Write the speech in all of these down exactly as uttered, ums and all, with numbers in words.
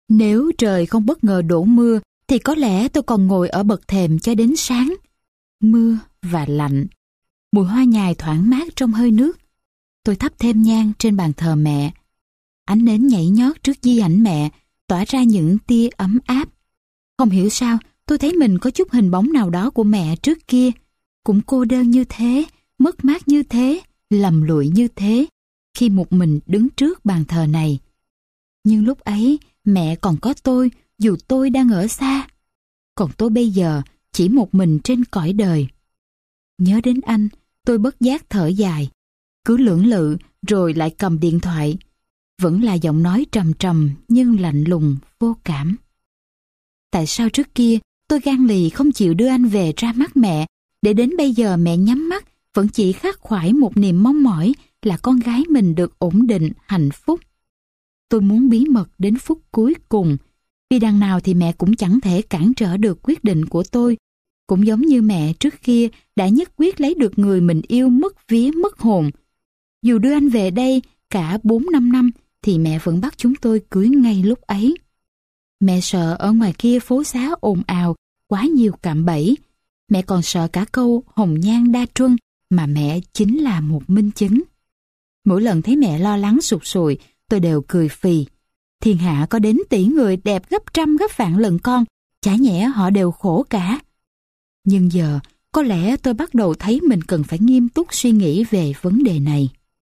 Nếu trời không bất ngờ đổ mưa, thì có lẽ tôi còn ngồi ở bậc thềm cho đến sáng. Mưa và lạnh. Mùi hoa nhài thoảng mát trong hơi nước. Tôi thắp thêm nhang trên bàn thờ mẹ. Ánh nến nhảy nhót trước di ảnh mẹ, tỏa ra những tia ấm áp. Không hiểu sao, tôi thấy mình có chút hình bóng nào đó của mẹ trước kia. Cũng cô đơn như thế, mất mát như thế, lầm lụi như thế, khi một mình đứng trước bàn thờ này. Nhưng lúc ấy, mẹ còn có tôi, dù tôi đang ở xa. Còn tôi bây giờ, chỉ một mình trên cõi đời. Nhớ đến anh, tôi bất giác thở dài. Cứ lưỡng lự, rồi lại cầm điện thoại. Vẫn là giọng nói trầm trầm, nhưng lạnh lùng, vô cảm. Tại sao trước kia, tôi gan lì không chịu đưa anh về ra mắt mẹ, để đến bây giờ mẹ nhắm mắt, vẫn chỉ khắc khoải một niềm mong mỏi là con gái mình được ổn định, hạnh phúc. Tôi muốn bí mật đến phút cuối cùng, vì đằng nào thì mẹ cũng chẳng thể cản trở được quyết định của tôi. Cũng giống như mẹ trước kia đã nhất quyết lấy được người mình yêu mất vía mất hồn. Dù đưa anh về đây cả bốn năm năm, thì mẹ vẫn bắt chúng tôi cưới ngay lúc ấy. Mẹ sợ ở ngoài kia phố xá ồn ào, quá nhiều cạm bẫy. Mẹ còn sợ cả câu hồng nhan đa truân, mà mẹ chính là một minh chứng. Mỗi lần thấy mẹ lo lắng sụt sùi, tôi đều cười phì. Thiên hạ có đến tỷ người đẹp gấp trăm gấp vạn lần con, chả nhẽ họ đều khổ cả. Nhưng giờ, có lẽ tôi bắt đầu thấy mình cần phải nghiêm túc suy nghĩ về vấn đề này.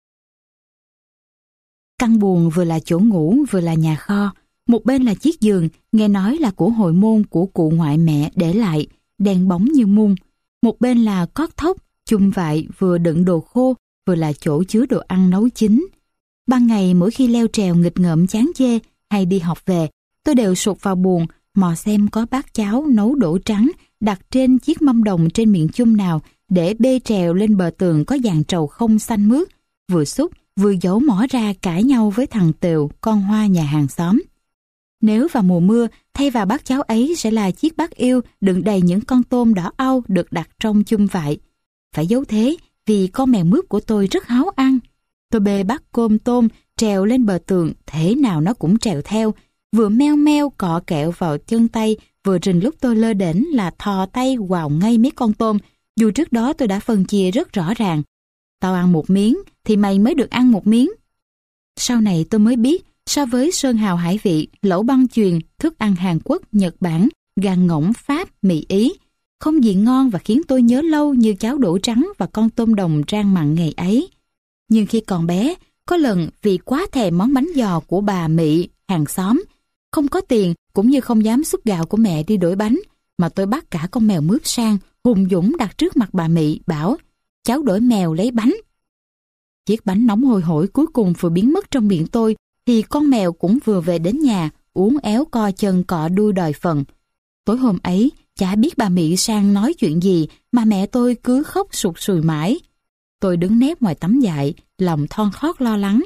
Căn buồng vừa là chỗ ngủ vừa là nhà kho. Một bên là chiếc giường, nghe nói là của hồi môn của cụ ngoại mẹ để lại, đen bóng như mun. Một bên là cót thóc, chum vại vừa đựng đồ khô, vừa là chỗ chứa đồ ăn nấu chín. Ban ngày mỗi khi leo trèo nghịch ngợm chán chê hay đi học về, tôi đều sụt vào buồng, mò xem có bát cháo nấu đổ trắng đặt trên chiếc mâm đồng trên miệng chum nào để bê trèo lên bờ tường có dàn trầu không xanh mướt, vừa xúc vừa giấu mỏ ra cãi nhau với thằng Tều, con Hoa nhà hàng xóm. Nếu vào mùa mưa, thay vào bát cháo ấy sẽ là chiếc bát yêu đựng đầy những con tôm đỏ au được đặt trong chum vại. Phải giấu thế vì con mèo mướp của tôi rất háo ăn. Tôi bê bát cơm tôm trèo lên bờ tường, thế nào nó cũng trèo theo, vừa meo meo cọ kẹo vào chân tay, vừa rình lúc tôi lơ đễnh là thò tay quào ngay mấy con tôm, dù trước đó tôi đã phân chia rất rõ ràng. Tao ăn một miếng thì mày mới được ăn một miếng. Sau này tôi mới biết, so với sơn hào hải vị, lẩu băng chuyền, thức ăn Hàn Quốc, Nhật Bản, gà ngỗng Pháp, Mỹ Ý, không gì ngon và khiến tôi nhớ lâu như cháo đỗ trắng và con tôm đồng rang mặn ngày ấy. Nhưng khi còn bé, có lần vì quá thèm món bánh giò của bà Mỹ, hàng xóm, không có tiền cũng như không dám xúc gạo của mẹ đi đổi bánh, mà tôi bắt cả con mèo mướp sang, hùng dũng đặt trước mặt bà Mỹ, bảo cháu đổi mèo lấy bánh. Chiếc bánh nóng hôi hổi cuối cùng vừa biến mất trong miệng tôi, thì con mèo cũng vừa về đến nhà, uốn éo co chân cọ đuôi đòi phần. Tối hôm ấy, chả biết bà Mỹ sang nói chuyện gì mà mẹ tôi cứ khóc sụt sùi mãi. Tôi đứng nép ngoài tấm vại, lòng thon thót lo lắng.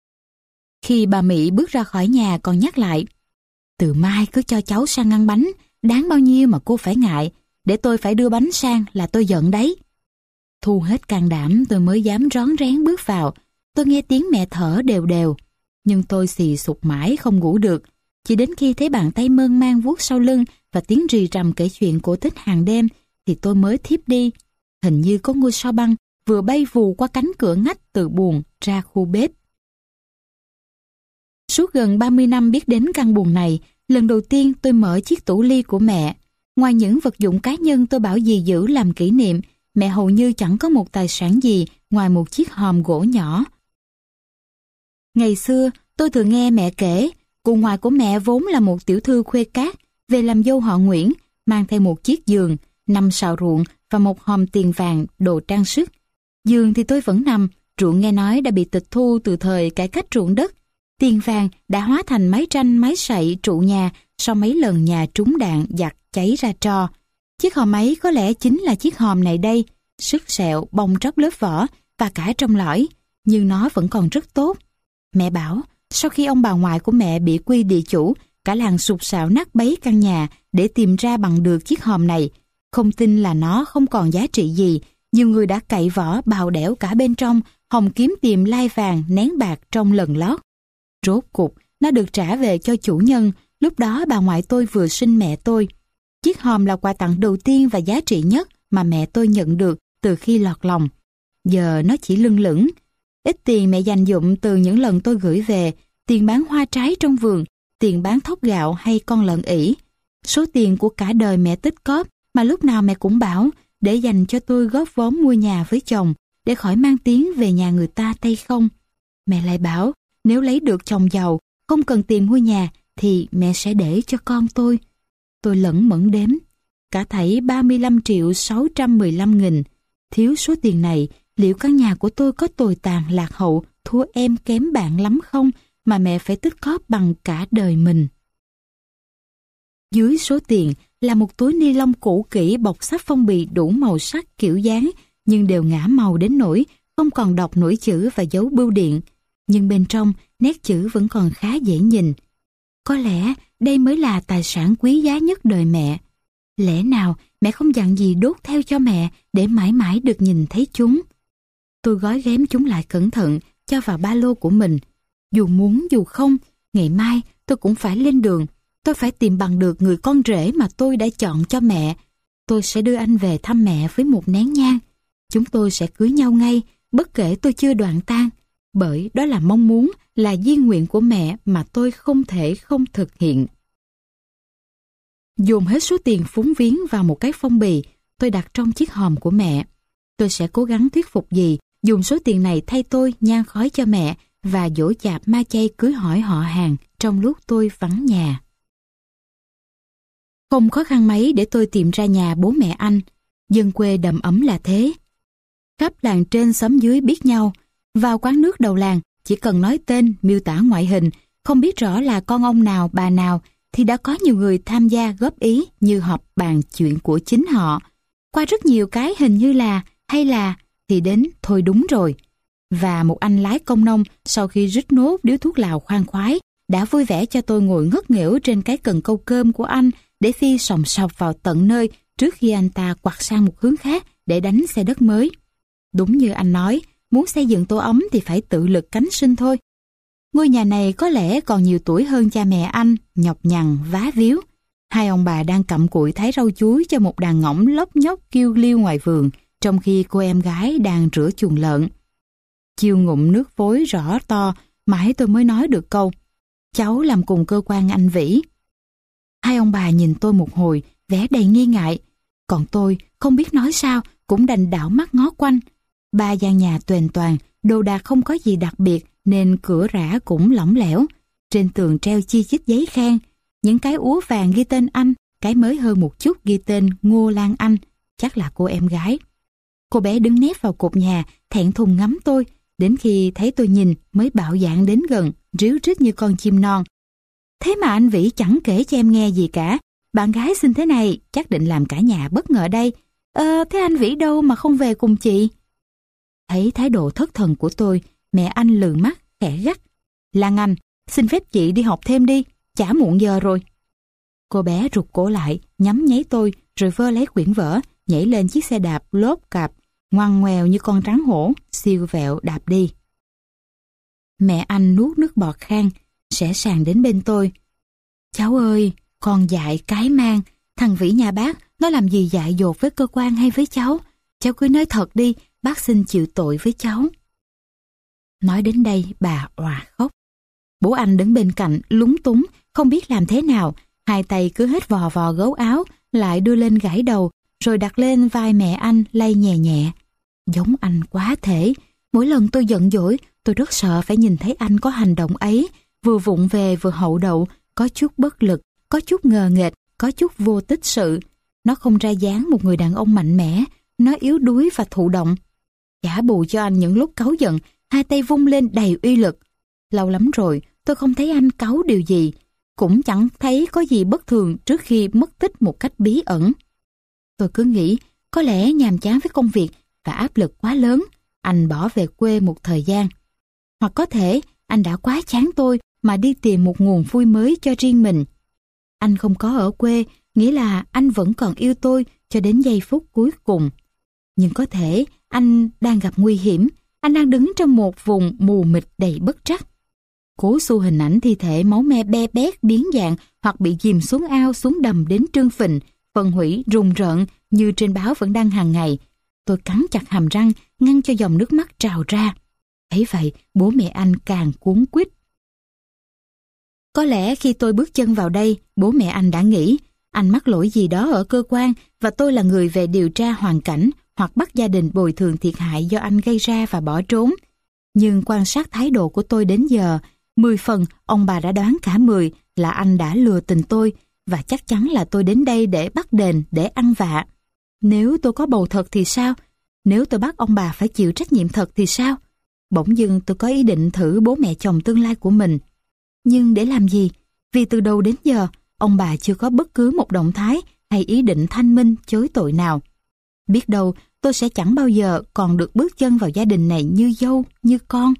Khi bà Mỹ bước ra khỏi nhà còn nhắc lại, từ mai cứ cho cháu sang ăn bánh, đáng bao nhiêu mà cô phải ngại, để tôi phải đưa bánh sang là tôi giận đấy. Thu hết can đảm tôi mới dám rón rén bước vào. Tôi nghe tiếng mẹ thở đều đều, nhưng tôi xì sụp mãi không ngủ được. Chỉ đến khi thấy bàn tay mơn man vuốt sau lưng và tiếng rì rầm kể chuyện cổ tích hàng đêm thì tôi mới thiếp đi. Hình như có ngôi sao băng vừa bay vù qua cánh cửa ngách từ buồng ra khu bếp. Suốt gần ba mươi năm biết đến căn buồng này, lần đầu tiên tôi mở chiếc tủ ly của mẹ. Ngoài những vật dụng cá nhân tôi bảo dì giữ làm kỷ niệm, mẹ hầu như chẳng có một tài sản gì ngoài một chiếc hòm gỗ nhỏ. Ngày xưa, tôi thường nghe mẹ kể, cụ ngoại của mẹ vốn là một tiểu thư khuê cát, về làm dâu họ Nguyễn, mang theo một chiếc giường, năm sào ruộng và một hòm tiền vàng, đồ trang sức. Giường thì tôi vẫn nằm, ruộng nghe nói đã bị tịch thu từ thời cải cách ruộng đất. Tiền vàng đã hóa thành mái tranh, mái sậy, trụ nhà sau mấy lần nhà trúng đạn giặc cháy ra tro. Chiếc hòm ấy có lẽ chính là chiếc hòm này đây, sứt sẹo, bong tróc lớp vỏ và cả trong lõi, nhưng nó vẫn còn rất tốt. Mẹ bảo, sau khi ông bà ngoại của mẹ bị quy địa chủ, cả làng sục sạo nát bấy căn nhà để tìm ra bằng được chiếc hòm này. Không tin là nó không còn giá trị gì, nhiều người đã cậy vỏ bào đẽo cả bên trong, hòng kiếm tìm lai vàng nén bạc trong lần lót. Rốt cục, nó được trả về cho chủ nhân, Lúc đó bà ngoại tôi vừa sinh mẹ tôi. Chiếc hòm là quà tặng đầu tiên và giá trị nhất mà mẹ tôi nhận được từ khi lọt lòng. Giờ nó chỉ lưng lửng. Ít tiền mẹ dành dụm từ những lần tôi gửi về, tiền bán hoa trái trong vườn, tiền bán thóc gạo hay con lợn ỉ. Số tiền của cả đời mẹ tích cóp mà lúc nào mẹ cũng bảo để dành cho tôi góp vốn mua nhà với chồng, để khỏi mang tiếng về nhà người ta tay không. Mẹ lại bảo nếu lấy được chồng giàu, không cần tiền mua nhà thì mẹ sẽ để cho con tôi. Tôi lẫn mẫn đếm. Cả thảy ba mươi lăm triệu sáu trăm mười lăm nghìn. Thiếu số tiền này, liệu căn nhà của tôi có tồi tàn lạc hậu, thua em kém bạn lắm không mà mẹ phải tích cóp bằng cả đời mình? Dưới số tiền là một túi ni lông cũ kỹ bọc sắp phong bì đủ màu sắc kiểu dáng, nhưng đều ngả màu đến nỗi không còn đọc nổi chữ và dấu bưu điện. Nhưng bên trong, nét chữ vẫn còn khá dễ nhìn. Có lẽ đây mới là tài sản quý giá nhất đời mẹ. Lẽ nào mẹ không dặn gì đốt theo cho mẹ để mãi mãi được nhìn thấy chúng? Tôi gói ghém chúng lại cẩn thận, cho vào ba lô của mình. Dù muốn dù không, ngày mai tôi cũng phải lên đường. Tôi phải tìm bằng được người con rể mà tôi đã chọn cho mẹ. Tôi sẽ đưa anh về thăm mẹ với một nén nhang. Chúng tôi sẽ cưới nhau ngay, bất kể tôi chưa đoạn tang. Bởi đó là mong muốn, là di nguyện của mẹ mà tôi không thể không thực hiện. Dồn hết số tiền phúng viếng vào một cái phong bì, tôi đặt trong chiếc hòm của mẹ. Tôi sẽ cố gắng thuyết phục dì dùng số tiền này thay tôi nhang khói cho mẹ và giỗ chạp ma chay cưới hỏi họ hàng trong lúc tôi vắng nhà. Không khó khăn mấy để tôi tìm ra nhà bố mẹ anh. Dân quê đầm ấm là thế. Khắp làng trên xóm dưới biết nhau. Vào quán nước đầu làng, chỉ cần nói tên, miêu tả ngoại hình, không biết rõ là con ông nào, bà nào, thì đã có nhiều người tham gia góp ý như họp bàn chuyện của chính họ. Qua rất nhiều cái hình như là, hay là, thì đến thôi đúng rồi. Và một anh lái công nông sau khi rít nốt điếu thuốc lào khoan khoái, đã vui vẻ cho tôi ngồi ngất nghỉu trên cái cần câu cơm của anh để phi sòng sọc vào tận nơi trước khi anh ta quặt sang một hướng khác để đánh xe đất mới. Đúng như anh nói, muốn xây dựng tổ ấm thì phải tự lực cánh sinh thôi. Ngôi nhà này có lẽ còn nhiều tuổi hơn cha mẹ anh, nhọc nhằn, vá víu. Hai ông bà đang cặm cụi thái rau chuối cho một đàn ngỗng lóc nhóc kêu liêu ngoài vườn, trong khi cô em gái đang rửa chuồng lợn. Chiêu ngụm nước vối rõ to, mãi tôi mới nói được câu: cháu làm cùng cơ quan anh Vĩ. Hai ông bà nhìn tôi một hồi, vẻ đầy nghi ngại. Còn tôi không biết nói sao, cũng đành đảo mắt ngó quanh. Ba gian nhà tuềnh toàng, đồ đạc không có gì đặc biệt nên cửa rã cũng lỏng lẻo. Trên tường treo chi chít giấy khen. Những cái úa vàng ghi tên anh, cái mới hơn một chút ghi tên Ngô Lan Anh, chắc là cô em gái. Cô bé đứng nép vào cột nhà, thẹn thùng ngắm tôi, đến khi thấy tôi nhìn mới bạo dạn đến gần, ríu rít như con chim non. Thế mà anh Vĩ chẳng kể cho em nghe gì cả. Bạn gái xinh thế này chắc định làm cả nhà bất ngờ đây. Ờ, thế anh Vĩ đâu mà không về cùng chị? Thấy thái độ thất thần của tôi, mẹ anh lừ mắt, khẽ gắt: Lan Anh, xin phép chị đi học thêm đi, chả muộn giờ rồi. Cô bé rụt cổ lại, nhắm nháy tôi, rồi vơ lấy quyển vở, nhảy lên chiếc xe đạp lốp cạp, ngoằn ngoèo như con rắn hổ, siêu vẹo đạp đi. Mẹ anh nuốt nước bọt khan, sẽ sàng đến bên tôi. Cháu ơi, con dại cái mang, thằng Vĩ nhà bác, nó làm gì dại dột với cơ quan hay với cháu? Cháu cứ nói thật đi, bác xin chịu tội với cháu. Nói đến đây, bà òa khóc. Bố anh đứng bên cạnh, lúng túng, không biết làm thế nào, hai tay cứ hết vò vò gấu áo, lại đưa lên gãi đầu, rồi đặt lên vai mẹ anh lay nhẹ nhẹ. Giống anh quá thể. Mỗi lần tôi giận dỗi, tôi rất sợ phải nhìn thấy anh có hành động ấy, vừa vụng về vừa hậu đậu, có chút bất lực, có chút ngờ nghệch, có chút vô tích sự. Nó không ra dáng một người đàn ông mạnh mẽ, nó yếu đuối và thụ động. Trả bù cho anh những lúc cáu giận, hai tay vung lên đầy uy lực. Lâu lắm rồi, tôi không thấy anh cáu điều gì, cũng chẳng thấy có gì bất thường trước khi mất tích một cách bí ẩn. Tôi cứ nghĩ, có lẽ nhàm chán với công việc và áp lực quá lớn, anh bỏ về quê một thời gian. Hoặc có thể, anh đã quá chán tôi mà đi tìm một nguồn vui mới cho riêng mình. Anh không có ở quê, nghĩa là anh vẫn còn yêu tôi cho đến giây phút cuối cùng. Nhưng có thể anh đang gặp nguy hiểm, anh đang đứng trong một vùng mù mịt đầy bất trắc. cố xu hình ảnh thi thể máu me be bét biến dạng hoặc bị chìm xuống ao xuống đầm đến trương phình, phân hủy rùng rợn như trên báo vẫn đăng hàng ngày. Tôi cắn chặt hàm răng ngăn cho dòng nước mắt trào ra. Thấy vậy, bố mẹ anh càng cuống quýt. Có lẽ khi tôi bước chân vào đây, bố mẹ anh đã nghĩ anh mắc lỗi gì đó ở cơ quan và tôi là người về điều tra hoàn cảnh hoặc bắt gia đình bồi thường thiệt hại do anh gây ra và bỏ trốn. Nhưng quan sát thái độ của tôi đến giờ, mười phần ông bà đã đoán cả mười là anh đã lừa tình tôi và chắc chắn là tôi đến đây để bắt đền, để ăn vạ. Nếu tôi có bầu thật thì sao? Nếu tôi bắt ông bà phải chịu trách nhiệm thật thì sao? Bỗng dưng tôi có ý định thử bố mẹ chồng tương lai của mình. Nhưng để làm gì? Vì từ đầu đến giờ, ông bà chưa có bất cứ một động thái hay ý định thanh minh chối tội nào. Biết đâu tôi sẽ chẳng bao giờ còn được bước chân vào gia đình này như dâu, như con.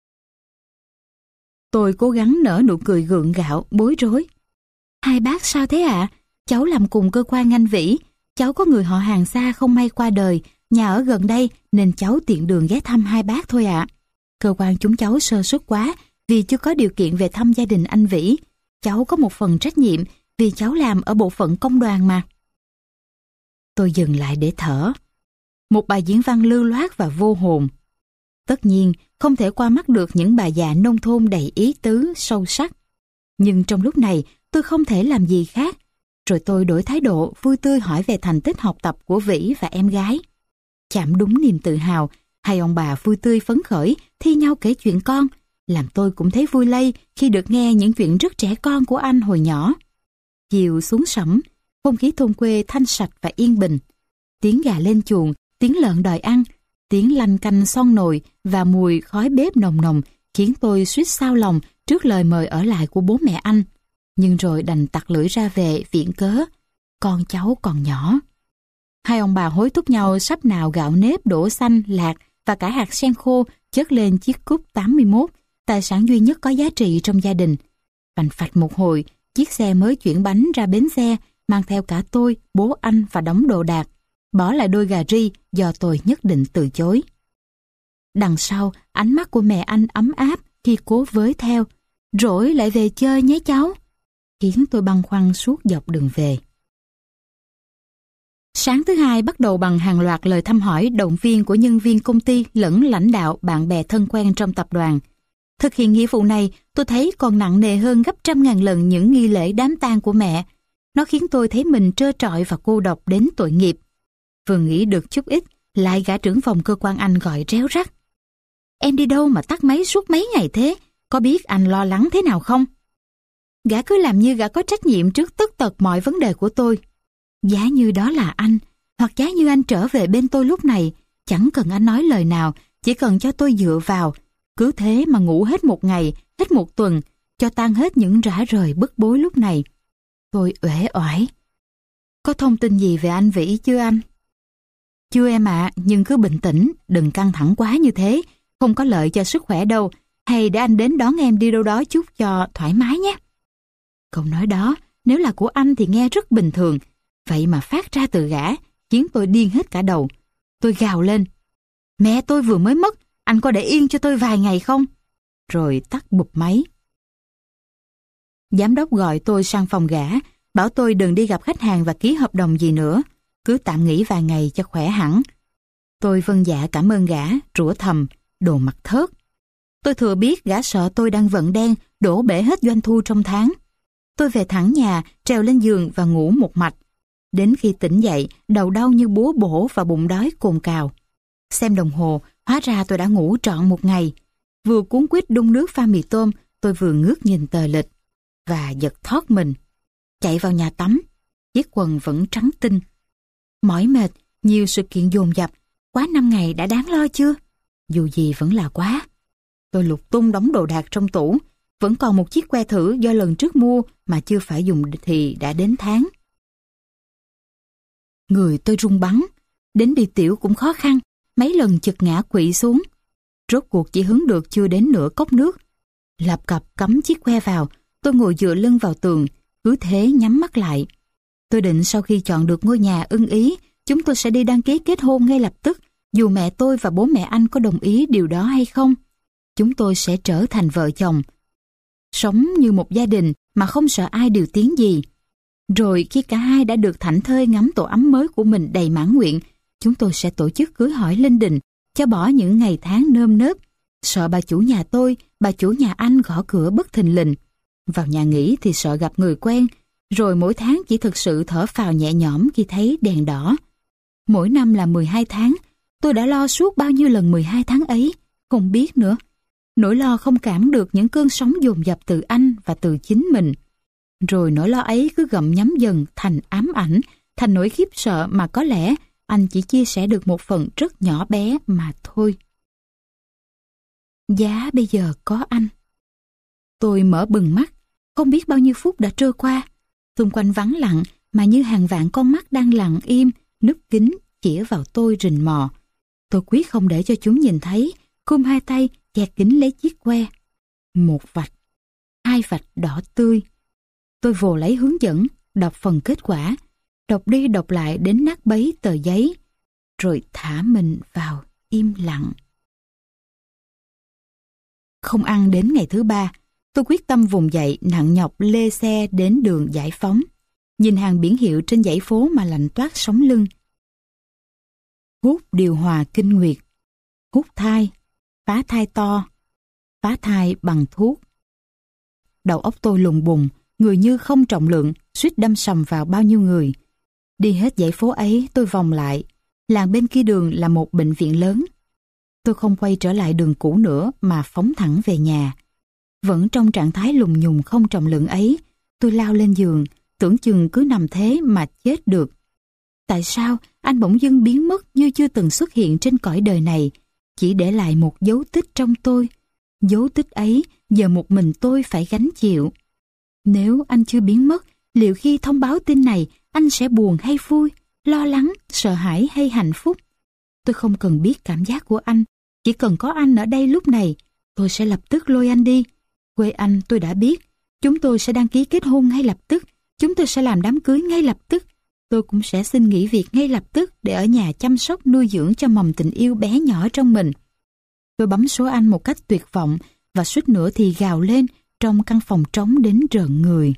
Tôi cố gắng nở nụ cười gượng gạo, bối rối. Hai bác sao thế ạ? À? Cháu làm cùng cơ quan anh Vĩ. Cháu có người họ hàng xa không may qua đời, nhà ở gần đây nên cháu tiện đường ghé thăm hai bác thôi ạ. À. Cơ quan chúng cháu sơ suất quá vì chưa có điều kiện về thăm gia đình anh Vĩ. Cháu có một phần trách nhiệm vì cháu làm ở bộ phận công đoàn mà. Tôi dừng lại để thở. Một bài diễn văn lưu loát và vô hồn. Tất nhiên, không thể qua mắt được những bà già nông thôn đầy ý tứ, sâu sắc. Nhưng trong lúc này, tôi không thể làm gì khác. Rồi tôi đổi thái độ, vui tươi hỏi về thành tích học tập của Vĩ và em gái. Chạm đúng niềm tự hào, hai ông bà vui tươi phấn khởi, thi nhau kể chuyện con, làm tôi cũng thấy vui lây khi được nghe những chuyện rất trẻ con của anh hồi nhỏ. Chiều xuống sẫm, không khí thôn quê thanh sạch và yên bình. Tiếng gà lên chuồng, tiếng lợn đòi ăn, tiếng lanh canh son nồi và mùi khói bếp nồng nồng khiến tôi suýt xao lòng trước lời mời ở lại của bố mẹ anh. Nhưng rồi đành tặc lưỡi ra về viện cớ, con cháu còn nhỏ. Hai ông bà hối thúc nhau sắp nào gạo nếp, đỗ xanh, lạc và cả hạt sen khô chất lên chiếc cúp tám mươi mốt, tài sản duy nhất có giá trị trong gia đình. Phành phạch một hồi, chiếc xe mới chuyển bánh ra bến xe, mang theo cả tôi, bố anh và đống đồ đạc, bỏ lại đôi gà ri do tôi nhất định từ chối. Đằng sau, ánh mắt của mẹ anh ấm áp khi cố với theo, rỗi lại về chơi nhé cháu, khiến tôi băn khoăn suốt dọc đường về. Sáng thứ hai bắt đầu bằng hàng loạt lời thăm hỏi động viên của nhân viên công ty lẫn lãnh đạo, bạn bè thân quen trong tập đoàn. Thực hiện nghĩa vụ này, tôi thấy còn nặng nề hơn gấp trăm ngàn lần những nghi lễ đám tang của mẹ. Nó khiến tôi thấy mình trơ trọi và cô độc đến tội nghiệp. Vừa nghĩ được chút ít, lại gã trưởng phòng cơ quan anh gọi réo rắt. Em đi đâu mà tắt máy suốt mấy ngày thế? Có biết anh lo lắng thế nào không? Gã cứ làm như gã có trách nhiệm trước tất tật mọi vấn đề của tôi. Giá như đó là anh, hoặc giá như anh trở về bên tôi lúc này, chẳng cần anh nói lời nào, chỉ cần cho tôi dựa vào. Cứ thế mà ngủ hết một ngày, hết một tuần, cho tan hết những rã rời bức bối lúc này. Tôi uể oải. Có thông tin gì về anh Vĩ chưa anh? Chưa em ạ, à, nhưng cứ bình tĩnh, đừng căng thẳng quá như thế, không có lợi cho sức khỏe đâu. Hay để anh đến đón em đi đâu đó chút cho thoải mái nhé. Câu nói đó, nếu là của anh thì nghe rất bình thường, vậy mà phát ra từ gã, khiến tôi điên hết cả đầu. Tôi gào lên. Mẹ tôi vừa mới mất, anh có để yên cho tôi vài ngày không? Rồi tắt bụp máy. Giám đốc gọi tôi sang phòng gã, bảo tôi đừng đi gặp khách hàng và ký hợp đồng gì nữa, cứ tạm nghỉ vài ngày cho khỏe hẳn. Tôi vâng dạ cảm ơn gã, rủa thầm, đồ mặt thớt. Tôi thừa biết gã sợ tôi đang vận đen, đổ bể hết doanh thu trong tháng. Tôi về thẳng nhà, trèo lên giường và ngủ một mạch. Đến khi tỉnh dậy, đầu đau như búa bổ và bụng đói cồn cào. Xem đồng hồ, hóa ra tôi đã ngủ trọn một ngày. Vừa cuốn quýt đun nước pha mì tôm, tôi vừa ngước nhìn tờ lịch và giật thót mình. Chạy vào nhà tắm, chiếc quần vẫn trắng tinh. Mỏi mệt, nhiều sự kiện dồn dập, quá năm ngày đã đáng lo chưa? Dù gì vẫn là quá. Tôi lục tung đống đồ đạc trong tủ, vẫn còn một chiếc que thử do lần trước mua mà chưa phải dùng thì đã đến tháng. Người tôi run bắn, đến đi tiểu cũng khó khăn, mấy lần chực ngã quỵ xuống. Rốt cuộc chỉ hứng được chưa đến nửa cốc nước. Lập cập cắm chiếc que vào, tôi ngồi dựa lưng vào tường, cứ thế nhắm mắt lại. Tôi định sau khi chọn được ngôi nhà ưng ý, chúng tôi sẽ đi đăng ký kết hôn ngay lập tức, dù mẹ tôi và bố mẹ anh có đồng ý điều đó hay không. Chúng tôi sẽ trở thành vợ chồng. sống như một gia đình mà không sợ ai điều tiếng gì. Rồi khi cả hai đã được thảnh thơi ngắm tổ ấm mới của mình đầy mãn nguyện, chúng tôi sẽ tổ chức cưới hỏi linh đình, cho bỏ những ngày tháng nơm nớp, sợ bà chủ nhà tôi, bà chủ nhà anh gõ cửa bất thình lình. Vào nhà nghỉ thì sợ gặp người quen, rồi mỗi tháng chỉ thực sự thở phào nhẹ nhõm khi thấy đèn đỏ. Mỗi năm là mười hai tháng, tôi đã lo suốt bao nhiêu lần mười hai tháng ấy, không biết nữa. Nỗi lo không cảm được những cơn sóng dồn dập từ anh và từ chính mình. Rồi nỗi lo ấy cứ gặm nhấm dần thành ám ảnh, thành nỗi khiếp sợ mà có lẽ anh chỉ chia sẻ được một phần rất nhỏ bé mà thôi. Giá bây giờ có anh. Tôi mở bừng mắt, không biết bao nhiêu phút đã trôi qua. Xung quanh vắng lặng mà như hàng vạn con mắt đang lặng im, núp kính chĩa vào tôi rình mò. Tôi quyết không để cho chúng nhìn thấy, khum hai tay che kính lấy chiếc que. Một vạch, hai vạch đỏ tươi. Tôi vồ lấy hướng dẫn, đọc phần kết quả, đọc đi đọc lại đến nát bấy tờ giấy, rồi thả mình vào im lặng. Không ăn đến ngày thứ ba, tôi quyết tâm vùng dậy nặng nhọc lê xe đến đường Giải Phóng, nhìn hàng biển hiệu trên dãy phố mà lạnh toát sống lưng. Hút điều hòa kinh nguyệt, hút thai, phá thai to, phá thai bằng thuốc. Đầu óc tôi lùng bùng, người như không trọng lượng, suýt đâm sầm vào bao nhiêu người. Đi hết dãy phố ấy, tôi vòng lại. Làng bên kia đường là một bệnh viện lớn. Tôi không quay trở lại đường cũ nữa mà phóng thẳng về nhà. Vẫn trong trạng thái lùng nhùng không trọng lượng ấy, tôi lao lên giường, tưởng chừng cứ nằm thế mà chết được. Tại sao anh bỗng dưng biến mất như chưa từng xuất hiện trên cõi đời này, chỉ để lại một dấu tích trong tôi? Dấu tích ấy giờ một mình tôi phải gánh chịu. Nếu anh chưa biến mất, liệu khi thông báo tin này anh sẽ buồn hay vui, lo lắng, sợ hãi hay hạnh phúc? Tôi không cần biết cảm giác của anh, chỉ cần có anh ở đây lúc này, tôi sẽ lập tức lôi anh đi. Quê anh tôi đã biết, chúng tôi sẽ đăng ký kết hôn ngay lập tức, chúng tôi sẽ làm đám cưới ngay lập tức. Tôi cũng sẽ xin nghỉ việc ngay lập tức để ở nhà chăm sóc nuôi dưỡng cho mầm tình yêu bé nhỏ trong mình. Tôi bấm số anh một cách tuyệt vọng và suýt nữa thì gào lên trong căn phòng trống đến rợn người.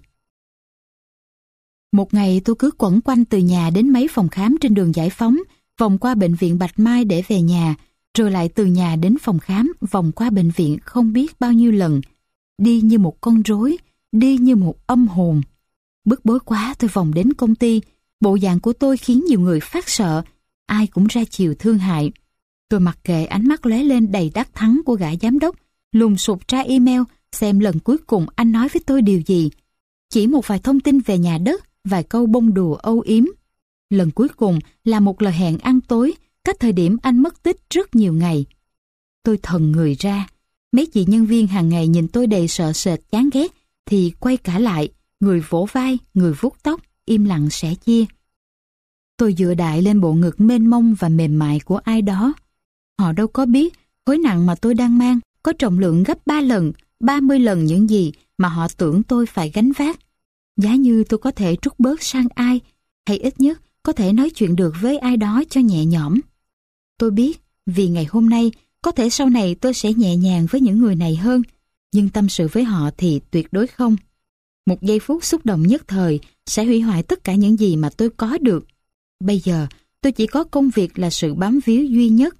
Một ngày tôi cứ quẩn quanh từ nhà đến mấy phòng khám trên đường Giải Phóng, vòng qua bệnh viện Bạch Mai để về nhà, rồi lại từ nhà đến phòng khám, vòng qua bệnh viện không biết bao nhiêu lần. Đi như một con rối, đi như một âm hồn. Bức bối quá tôi vòng đến công ty. Bộ dạng của tôi khiến nhiều người phát sợ, ai cũng ra chiều thương hại. Tôi mặc kệ ánh mắt lóe lên đầy đắc thắng của gã giám đốc, lùng sục tra email xem lần cuối cùng anh nói với tôi điều gì. Chỉ một vài thông tin về nhà đất, vài câu bông đùa âu yếm. Lần cuối cùng là một lời hẹn ăn tối, cách thời điểm anh mất tích rất nhiều ngày. Tôi thần người ra. Mấy chị nhân viên hàng ngày nhìn tôi đầy sợ sệt chán ghét, thì quay cả lại, người vỗ vai, người vuốt tóc, im lặng sẻ chia. Tôi dựa đại lên bộ ngực mênh mông và mềm mại của ai đó. Họ đâu có biết khối nặng mà tôi đang mang có trọng lượng gấp ba lần, ba mươi lần những gì mà họ tưởng tôi phải gánh vác. Giá như tôi có thể trút bớt sang ai, hay ít nhất có thể nói chuyện được với ai đó cho nhẹ nhõm. Tôi biết vì ngày hôm nay, có thể sau này tôi sẽ nhẹ nhàng với những người này hơn, nhưng tâm sự với họ thì tuyệt đối không. Một giây phút xúc động nhất thời sẽ hủy hoại tất cả những gì mà tôi có được. Bây giờ, tôi chỉ có công việc là sự bám víu duy nhất.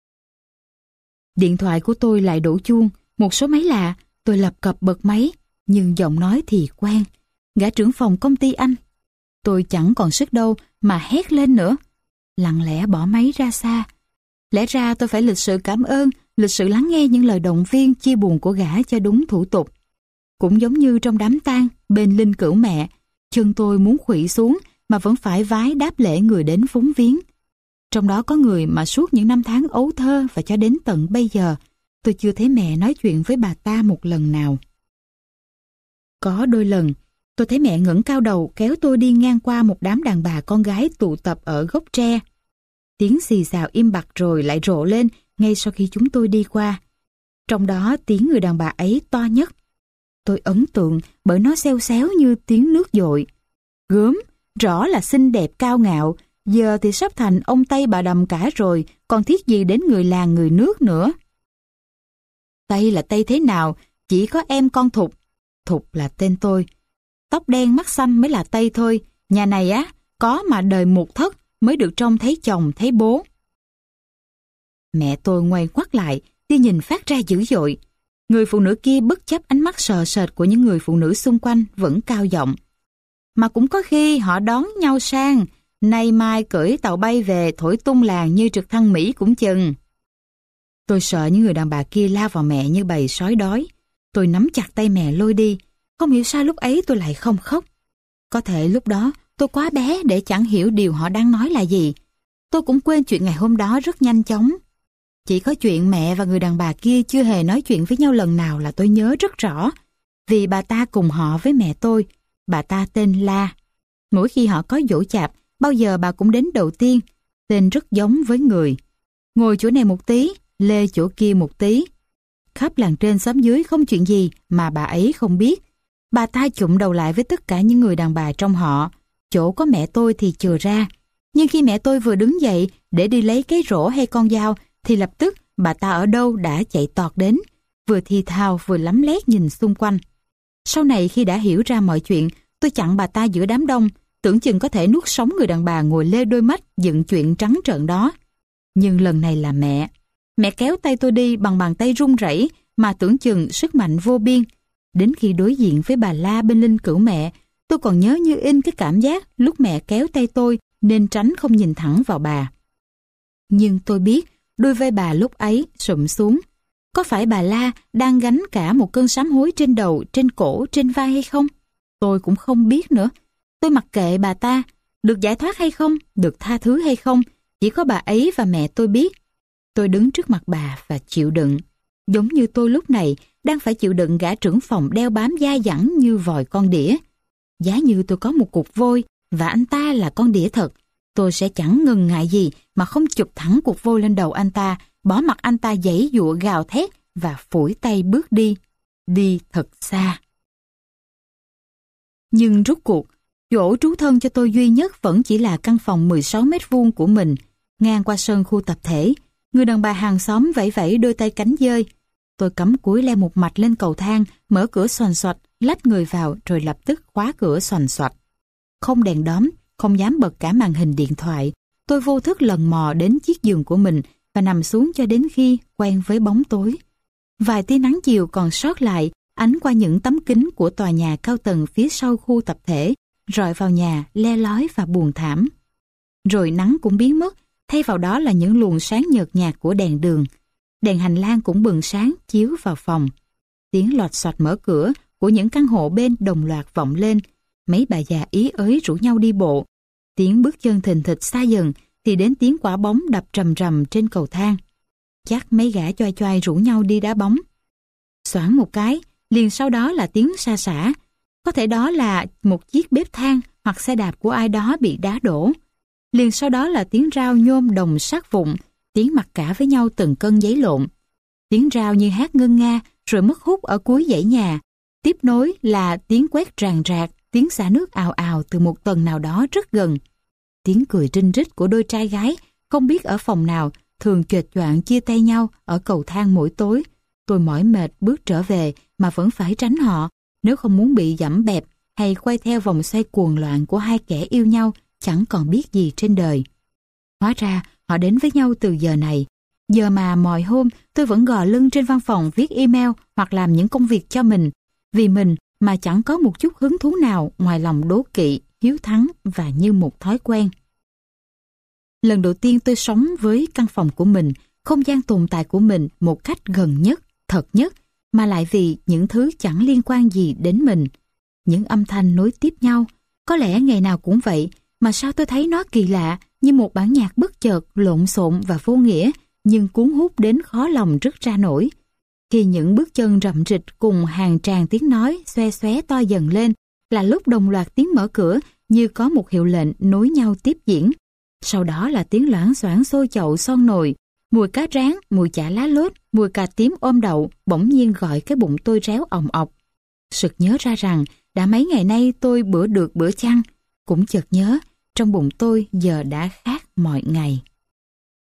Điện thoại của tôi lại đổ chuông, một số máy lạ, tôi lập cập bật máy, nhưng giọng nói thì quen. Gã trưởng phòng công ty anh. Tôi chẳng còn sức đâu mà hét lên nữa. Lặng lẽ bỏ máy ra xa. Lẽ ra tôi phải lịch sự cảm ơn, lịch sự lắng nghe những lời động viên chia buồn của gã cho đúng thủ tục. Cũng giống như trong đám tang bên linh cữu mẹ, chân tôi muốn khuỵu xuống mà vẫn phải vái đáp lễ người đến phúng viếng. Trong đó có người mà suốt những năm tháng ấu thơ và cho đến tận bây giờ, tôi chưa thấy mẹ nói chuyện với bà ta một lần nào. Có đôi lần, tôi thấy mẹ ngẩng cao đầu kéo tôi đi ngang qua một đám đàn bà con gái tụ tập ở gốc tre. Tiếng xì xào im bặt rồi lại rộ lên ngay sau khi chúng tôi đi qua. Trong đó tiếng người đàn bà ấy to nhất. Tôi ấn tượng bởi nó xéo xéo như tiếng nước dội. Gớm, rõ là xinh đẹp cao ngạo, giờ thì sắp thành ông Tây bà Đầm cả rồi, còn thiết gì đến người làng người nước nữa. Tây là Tây thế nào, chỉ có em con Thục, Thục là tên tôi. Tóc đen mắt xanh mới là Tây thôi. Nhà này á, có mà đời một thất mới được trông thấy chồng thấy bố. Mẹ tôi ngoay ngoắt lại, tia nhìn phát ra dữ dội. Người phụ nữ kia bất chấp ánh mắt sờ sệt của những người phụ nữ xung quanh vẫn cao giọng. Mà cũng có khi họ đón nhau sang, nay mai cưỡi tàu bay về thổi tung làng như trực thăng Mỹ cũng chừng. Tôi sợ những người đàn bà kia lao vào mẹ như bầy sói đói. Tôi nắm chặt tay mẹ lôi đi. Không hiểu sao lúc ấy tôi lại không khóc. Có thể lúc đó tôi quá bé để chẳng hiểu điều họ đang nói là gì. Tôi cũng quên chuyện ngày hôm đó rất nhanh chóng. Chỉ có chuyện mẹ và người đàn bà kia chưa hề nói chuyện với nhau lần nào là tôi nhớ rất rõ. Vì bà ta cùng họ với mẹ tôi. Bà ta tên La. Mỗi khi họ có giỗ chạp, bao giờ bà cũng đến đầu tiên. Tên rất giống với người. Ngồi chỗ này một tí, lê chỗ kia một tí. Khắp làng trên xóm dưới không chuyện gì mà bà ấy không biết. Bà ta chụm đầu lại với tất cả những người đàn bà trong họ. Chỗ có mẹ tôi thì chừa ra. Nhưng khi mẹ tôi vừa đứng dậy để đi lấy cái rổ hay con dao, thì lập tức bà ta ở đâu đã chạy tọt đến, vừa thì thào vừa lấm lét nhìn xung quanh. Sau này khi đã hiểu ra mọi chuyện, tôi chặn bà ta giữa đám đông, tưởng chừng có thể nuốt sống người đàn bà ngồi lê đôi mắt dựng chuyện trắng trợn đó. Nhưng lần này là mẹ. Mẹ kéo tay tôi đi bằng bàn tay run rẩy mà tưởng chừng sức mạnh vô biên. Đến khi đối diện với bà La bên linh cữu mẹ, tôi còn nhớ như in cái cảm giác lúc mẹ kéo tay tôi nên tránh không nhìn thẳng vào bà. Nhưng tôi biết đôi vai bà lúc ấy sụm xuống. Có phải bà La đang gánh cả một cơn sám hối trên đầu, trên cổ, trên vai hay không? Tôi cũng không biết nữa. Tôi mặc kệ bà ta, được giải thoát hay không, được tha thứ hay không, chỉ có bà ấy và mẹ tôi biết. Tôi đứng trước mặt bà và chịu đựng. Giống như tôi lúc này đang phải chịu đựng gã trưởng phòng đeo bám dai dẳng như vòi con đĩa. Giá như tôi có một cục vôi và anh ta là con đĩa thật, tôi sẽ chẳng ngần ngại gì mà không chụp thẳng cục vôi lên đầu anh ta, bỏ mặc anh ta giãy giụa gào thét và phủi tay bước đi. Đi thật xa. Nhưng rốt cuộc, chỗ trú thân cho tôi duy nhất vẫn chỉ là căn phòng mười sáu mét vuông của mình, ngang qua sân khu tập thể. Người đàn bà hàng xóm vẫy vẫy đôi tay cánh dơi. Tôi cắm cúi leo một mạch lên cầu thang, mở cửa xoành xoạch, lách người vào rồi lập tức khóa cửa xoành xoạch. Không đèn đóm, không dám bật cả màn hình điện thoại. Tôi vô thức lần mò đến chiếc giường của mình và nằm xuống cho đến khi quen với bóng tối. Vài tia nắng chiều còn sót lại, ánh qua những tấm kính của tòa nhà cao tầng phía sau khu tập thể, rọi vào nhà le lói và buồn thảm. Rồi nắng cũng biến mất, thay vào đó là những luồng sáng nhợt nhạt của đèn đường. Đèn hành lang cũng bừng sáng chiếu vào phòng. Tiếng lọt xoạch mở cửa của những căn hộ bên đồng loạt vọng lên. Mấy bà già ý ới rủ nhau đi bộ. Tiếng bước chân thình thịch xa dần thì đến tiếng quả bóng đập rầm rầm trên cầu thang. Chắc mấy gã choai choai rủ nhau đi đá bóng. Xoảng một cái, liền sau đó là tiếng sa sả. Có thể đó là một chiếc bếp than hoặc xe đạp của ai đó bị đá đổ. Liền sau đó là tiếng rao nhôm đồng sát vụn, tiếng mặc cả với nhau từng cơn giấy lộn. Tiếng rao như hát ngân nga rồi mất hút ở cuối dãy nhà. Tiếp nối là tiếng quét ràng rạc, tiếng xả nước ào ào từ một tầng nào đó rất gần. Tiếng cười rinh rít của đôi trai gái không biết ở phòng nào thường chệch choạng chia tay nhau ở cầu thang mỗi tối. Tôi mỏi mệt bước trở về mà vẫn phải tránh họ, nếu không muốn bị giẫm bẹp hay quay theo vòng xoay cuồng loạn của hai kẻ yêu nhau chẳng còn biết gì trên đời. Hóa ra họ đến với nhau từ giờ này, giờ mà mọi hôm tôi vẫn gò lưng trên văn phòng viết email hoặc làm những công việc cho mình, vì mình mà chẳng có một chút hứng thú nào ngoài lòng đố kỵ, hiếu thắng và như một thói quen. Lần đầu tiên tôi sống với căn phòng của mình, không gian tồn tại của mình một cách gần nhất, thật nhất, mà lại vì những thứ chẳng liên quan gì đến mình. Những âm thanh nối tiếp nhau, có lẽ ngày nào cũng vậy, mà sao tôi thấy nó kỳ lạ, như một bản nhạc bất chợt, lộn xộn và vô nghĩa, nhưng cuốn hút đến khó lòng rứt ra nổi. Khi những bước chân rậm rịch cùng hàng tràng tiếng nói xoe xóe to dần lên, là lúc đồng loạt tiếng mở cửa như có một hiệu lệnh nối nhau tiếp diễn. Sau đó là tiếng loảng xoảng xôi chậu son nồi, mùi cá rán, mùi chả lá lốt, mùi cà tím ôm đậu bỗng nhiên gọi cái bụng tôi réo òng ọc. Sực nhớ ra rằng đã mấy ngày nay tôi bữa được bữa chăng, cũng chợt nhớ trong bụng tôi giờ đã khác mọi ngày.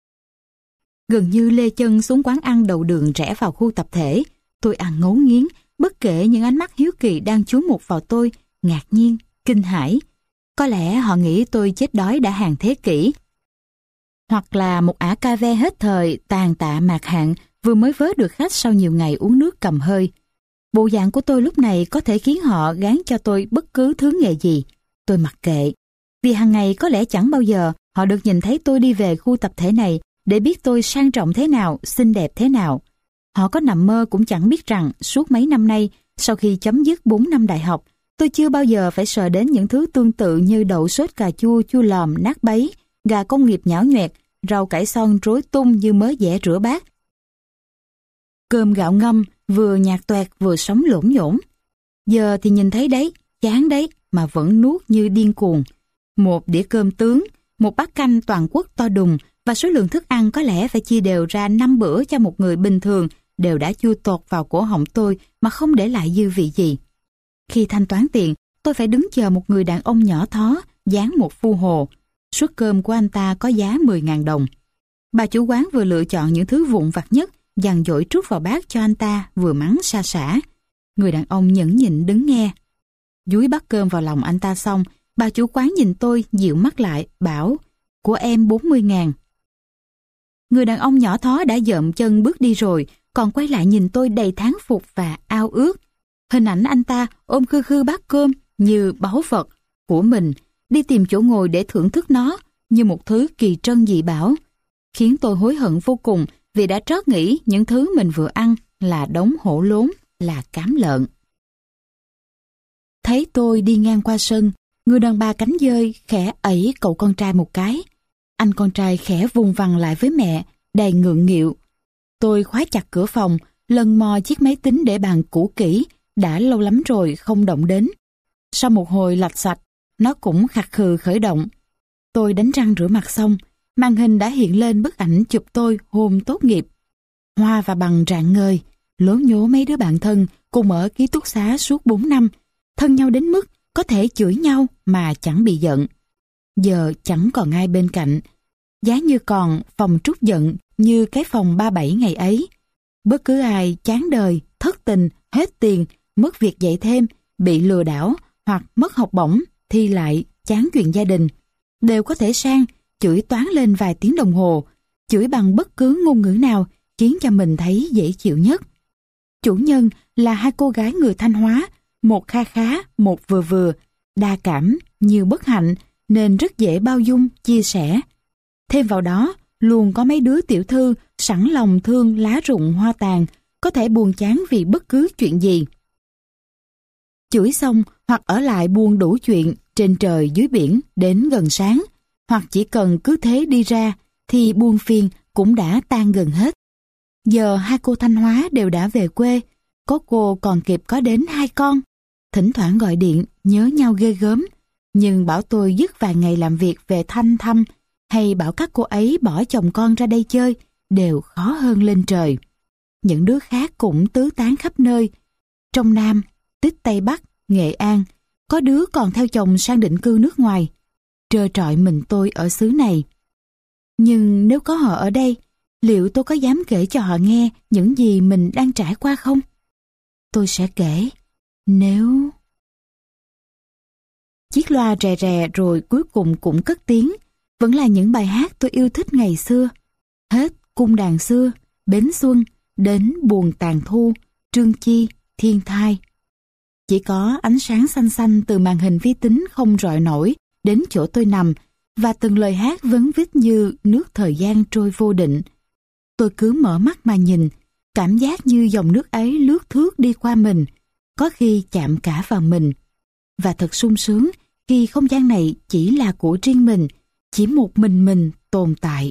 Gần như lê chân xuống quán ăn đầu đường rẽ vào khu tập thể, tôi ăn ngấu nghiến, bất kể những ánh mắt hiếu kỳ đang chú mục vào tôi, ngạc nhiên, kinh hãi. Có lẽ họ nghĩ tôi chết đói đã hàng thế kỷ. Hoặc là một ả ca ve hết thời, tàn tạ mạc hạn, vừa mới vớ được khách sau nhiều ngày uống nước cầm hơi. Bộ dạng của tôi lúc này có thể khiến họ gán cho tôi bất cứ thứ nghề gì. Tôi mặc kệ. Vì hàng ngày có lẽ chẳng bao giờ họ được nhìn thấy tôi đi về khu tập thể này để biết tôi sang trọng thế nào, xinh đẹp thế nào. Họ có nằm mơ cũng chẳng biết rằng suốt mấy năm nay, sau khi chấm dứt bốn năm đại học, tôi chưa bao giờ phải sờ đến những thứ tương tự như đậu sốt cà chua, chua lòm, nát bấy, gà công nghiệp nhão nhoẹt, rau cải xoăn rối tung như mớ dẻ rửa bát. Cơm gạo ngâm, vừa nhạt toẹt vừa sống lổn nhổn. Giờ thì nhìn thấy đấy, chán đấy, mà vẫn nuốt như điên cuồng. Một đĩa cơm tướng, một bát canh toàn quốc to đùng, và số lượng thức ăn có lẽ phải chia đều ra năm bữa cho một người bình thường, đều đã chui tột vào cổ họng tôi mà không để lại dư vị gì. Khi thanh toán tiền, tôi phải đứng chờ một người đàn ông nhỏ thó, dáng một phu hồ. Suất cơm của anh ta có giá mười nghìn đồng. Bà chủ quán vừa lựa chọn những thứ vụn vặt nhất, dằn dỗi trút vào bát cho anh ta, vừa mắng sa sả. Người đàn ông nhẫn nhịn đứng nghe. Dúi bát cơm vào lòng anh ta xong, bà chủ quán nhìn tôi, dịu mắt lại, bảo, của em bốn mươi ngàn. Người đàn ông nhỏ thó đã dợm chân bước đi rồi, còn quay lại nhìn tôi đầy thán phục và ao ước. Hình ảnh anh ta ôm khư khư bát cơm như báu vật của mình, đi tìm chỗ ngồi để thưởng thức nó như một thứ kỳ trân dị bảo, khiến tôi hối hận vô cùng vì đã trót nghĩ những thứ mình vừa ăn là đống hổ lốn, là cám lợn. Thấy tôi đi ngang qua sân, người đàn bà cánh dơi khẽ ẩy cậu con trai một cái. Anh con trai khẽ vùng vằng lại với mẹ, đầy ngượng nghịu. Tôi khóa chặt cửa phòng, lần mò chiếc máy tính để bàn cũ kỹ, đã lâu lắm rồi không động đến. Sau một hồi lạch sạch, nó cũng khạc khừ khởi động. Tôi đánh răng rửa mặt xong, màn hình đã hiện lên bức ảnh chụp tôi hôm tốt nghiệp. Hoa và Bằng rạng ngời, lố nhố mấy đứa bạn thân cùng ở ký túc xá suốt bốn năm, thân nhau đến mức có thể chửi nhau mà chẳng bị giận. Giờ chẳng còn ai bên cạnh. Giá như còn phòng trút giận như cái phòng ba bảy ngày ấy. Bất cứ ai chán đời, thất tình, hết tiền, mất việc dạy thêm, bị lừa đảo hoặc mất học bổng, thi lại, chán chuyện gia đình, đều có thể sang chửi toán lên vài tiếng đồng hồ, chửi bằng bất cứ ngôn ngữ nào khiến cho mình thấy dễ chịu nhất. Chủ nhân là hai cô gái người Thanh Hóa, một kha khá, một vừa vừa, đa cảm như bất hạnh nên rất dễ bao dung, chia sẻ. Thêm vào đó, luôn có mấy đứa tiểu thư sẵn lòng thương lá rụng hoa tàn, có thể buồn chán vì bất cứ chuyện gì. Chửi xong hoặc ở lại buông đủ chuyện trên trời dưới biển đến gần sáng, hoặc chỉ cần cứ thế đi ra thì buông phiền cũng đã tan gần hết. Giờ hai cô Thanh Hóa đều đã về quê, có cô còn kịp có đến hai con. Thỉnh thoảng gọi điện nhớ nhau ghê gớm, nhưng bảo tôi dứt vài ngày làm việc về thăm thăm, hay bảo các cô ấy bỏ chồng con ra đây chơi, đều khó hơn lên trời. Những đứa khác cũng tứ tán khắp nơi, trong Nam, Tích Tây Bắc, Nghệ An, có đứa còn theo chồng sang định cư nước ngoài. Trơ trọi mình tôi ở xứ này. Nhưng nếu có họ ở đây, liệu tôi có dám kể cho họ nghe những gì mình đang trải qua không? Tôi sẽ kể, nếu... Chiếc loa rè rè rồi cuối cùng cũng cất tiếng, vẫn là những bài hát tôi yêu thích ngày xưa. Hết cung đàn xưa, bến xuân, đến buồn tàn thu, trương chi, thiên thai. Chỉ có ánh sáng xanh xanh từ màn hình vi tính không rọi nổi đến chỗ tôi nằm, và từng lời hát vấn vít như nước thời gian trôi vô định. Tôi cứ mở mắt mà nhìn, cảm giác như dòng nước ấy lướt thướt đi qua mình, có khi chạm cả vào mình. Và thật sung sướng khi không gian này chỉ là của riêng mình, chỉ một mình mình tồn tại.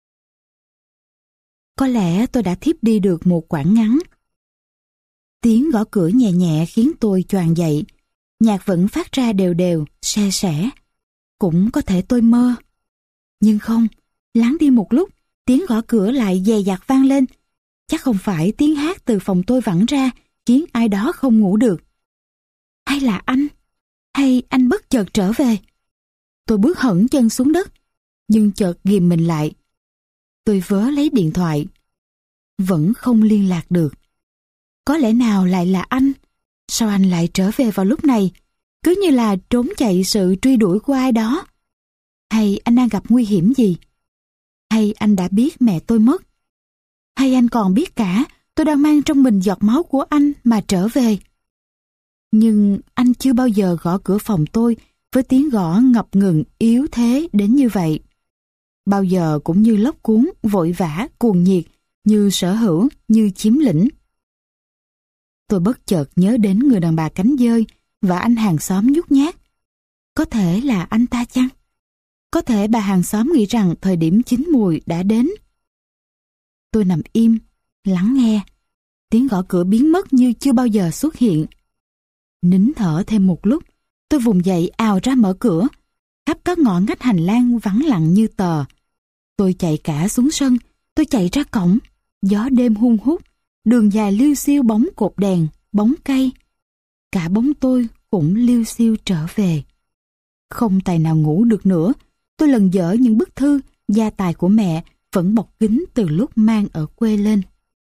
Có lẽ tôi đã thiếp đi được một quãng ngắn. Tiếng gõ cửa nhẹ nhẹ khiến tôi choàng dậy. Nhạc vẫn phát ra đều đều, se sẻ. Cũng có thể tôi mơ. Nhưng không, lắng đi một lúc, tiếng gõ cửa lại dè dặt vang lên. Chắc không phải tiếng hát từ phòng tôi vẳng ra khiến ai đó không ngủ được. Hay là anh? Hay anh bất chợt trở về? Tôi bước hẳn chân xuống đất, nhưng chợt ghìm mình lại. Tôi vớ lấy điện thoại. Vẫn không liên lạc được. Có lẽ nào lại là anh? Sao anh lại trở về vào lúc này? Cứ như là trốn chạy sự truy đuổi của ai đó. Hay anh đang gặp nguy hiểm gì? Hay anh đã biết mẹ tôi mất? Hay anh còn biết cả tôi đang mang trong mình giọt máu của anh mà trở về? Nhưng anh chưa bao giờ gõ cửa phòng tôi với tiếng gõ ngập ngừng yếu thế đến như vậy. Bao giờ cũng như lốc cuốn, vội vã, cuồng nhiệt, như sở hữu, như chiếm lĩnh. Tôi bất chợt nhớ đến người đàn bà cánh dơi và anh hàng xóm nhút nhát. Có thể là anh ta chăng? Có thể bà hàng xóm nghĩ rằng thời điểm chín mùi đã đến. Tôi nằm im, lắng nghe. Tiếng gõ cửa biến mất như chưa bao giờ xuất hiện. Nín thở thêm một lúc, tôi vùng dậy ào ra mở cửa. Khắp các ngõ ngách hành lang vắng lặng như tờ. Tôi chạy cả xuống sân, tôi chạy ra cổng. Gió đêm hun hút, đường dài liêu xiêu bóng cột đèn, bóng cây. Cả bóng tôi cũng liêu xiêu trở về. Không tài nào ngủ được nữa, tôi lần dở những bức thư, gia tài của mẹ vẫn bọc kín từ lúc mang ở quê lên.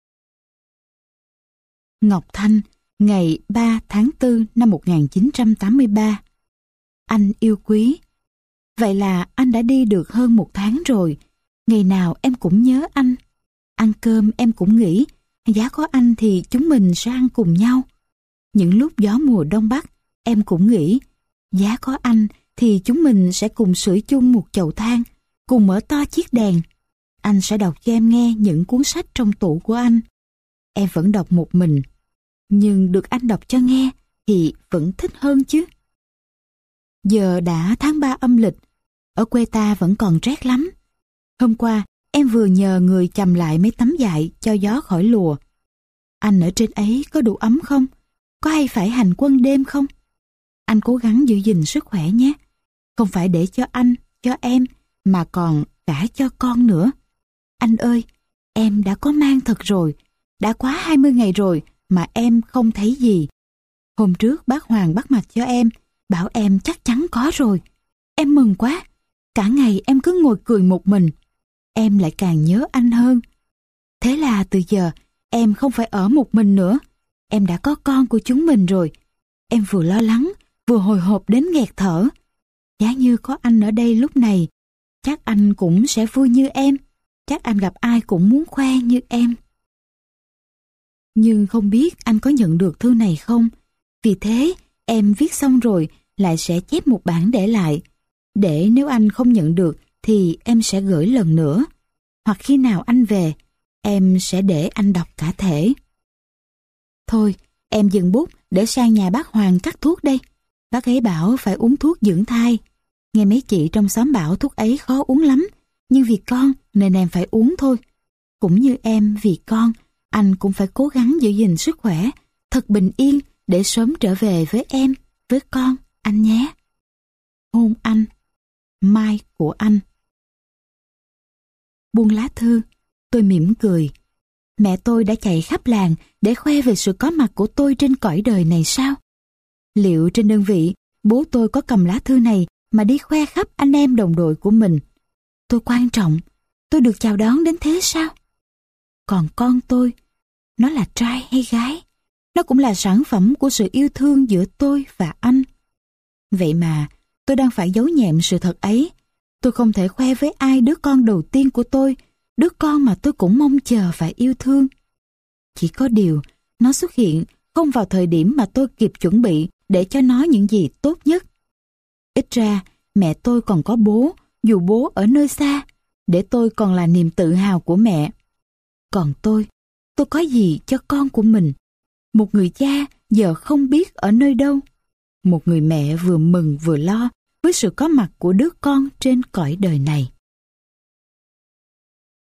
Ngọc Thanh, ngày ba tháng tư năm một nghìn chín trăm tám mươi ba. Anh yêu quý. Vậy là anh đã đi được hơn một tháng rồi. Ngày nào em cũng nhớ anh. Ăn cơm em cũng nghĩ, giá có anh thì chúng mình sẽ ăn cùng nhau. Những lúc gió mùa đông bắc, em cũng nghĩ, giá có anh thì chúng mình sẽ cùng sưởi chung một chậu than, cùng mở to chiếc đèn. Anh sẽ đọc cho em nghe những cuốn sách trong tủ của anh. Em vẫn đọc một mình, nhưng được anh đọc cho nghe thì vẫn thích hơn chứ. Giờ đã tháng ba âm lịch, ở quê ta vẫn còn rét lắm. Hôm qua, em vừa nhờ người chầm lại mấy tấm vải cho gió khỏi lùa. Anh ở trên ấy có đủ ấm không? Có hay phải hành quân đêm không? Anh cố gắng giữ gìn sức khỏe nhé. Không phải để cho anh, cho em, mà còn cả cho con nữa. Anh ơi, em đã có mang thật rồi. Đã quá hai mươi ngày rồi mà em không thấy gì. Hôm trước bác Hoàng bắt mạch cho em, bảo em chắc chắn có rồi. Em mừng quá. Cả ngày em cứ ngồi cười một mình. Em lại càng nhớ anh hơn. Thế là từ giờ em không phải ở một mình nữa. Em đã có con của chúng mình rồi. Em vừa lo lắng, vừa hồi hộp đến nghẹt thở. Giá như có anh ở đây lúc này, chắc anh cũng sẽ vui như em. Chắc anh gặp ai cũng muốn khoe như em. Nhưng không biết anh có nhận được thư này không? Vì thế, em viết xong rồi lại sẽ chép một bản để lại. Để nếu anh không nhận được thì em sẽ gửi lần nữa. Hoặc khi nào anh về, em sẽ để anh đọc cả thể. Thôi, em dừng bút để sang nhà bác Hoàng cắt thuốc đây. Bác ấy bảo phải uống thuốc dưỡng thai. Nghe mấy chị trong xóm bảo thuốc ấy khó uống lắm. Nhưng vì con nên em phải uống thôi. Cũng như em vì con, anh cũng phải cố gắng giữ gìn sức khỏe, thật bình yên để sớm trở về với em, với con, anh nhé. Hôn anh. Mai của anh. Buông lá thư, tôi mỉm cười. Mẹ tôi đã chạy khắp làng để khoe về sự có mặt của tôi trên cõi đời này sao? Liệu trên đơn vị, bố tôi có cầm lá thư này mà đi khoe khắp anh em đồng đội của mình? Tôi quan trọng, tôi được chào đón đến thế sao? Còn con tôi, nó là trai hay gái? Nó cũng là sản phẩm của sự yêu thương giữa tôi và anh. Vậy mà, tôi đang phải giấu nhẹm sự thật ấy. Tôi không thể khoe với ai đứa con đầu tiên của tôi, đứa con mà tôi cũng mong chờ và yêu thương. Chỉ có điều, nó xuất hiện không vào thời điểm mà tôi kịp chuẩn bị để cho nó những gì tốt nhất. Ít ra, mẹ tôi còn có bố, dù bố ở nơi xa, để tôi còn là niềm tự hào của mẹ. Còn tôi, tôi có gì cho con của mình? Một người cha giờ không biết ở nơi đâu. Một người mẹ vừa mừng vừa lo với sự có mặt của đứa con trên cõi đời này.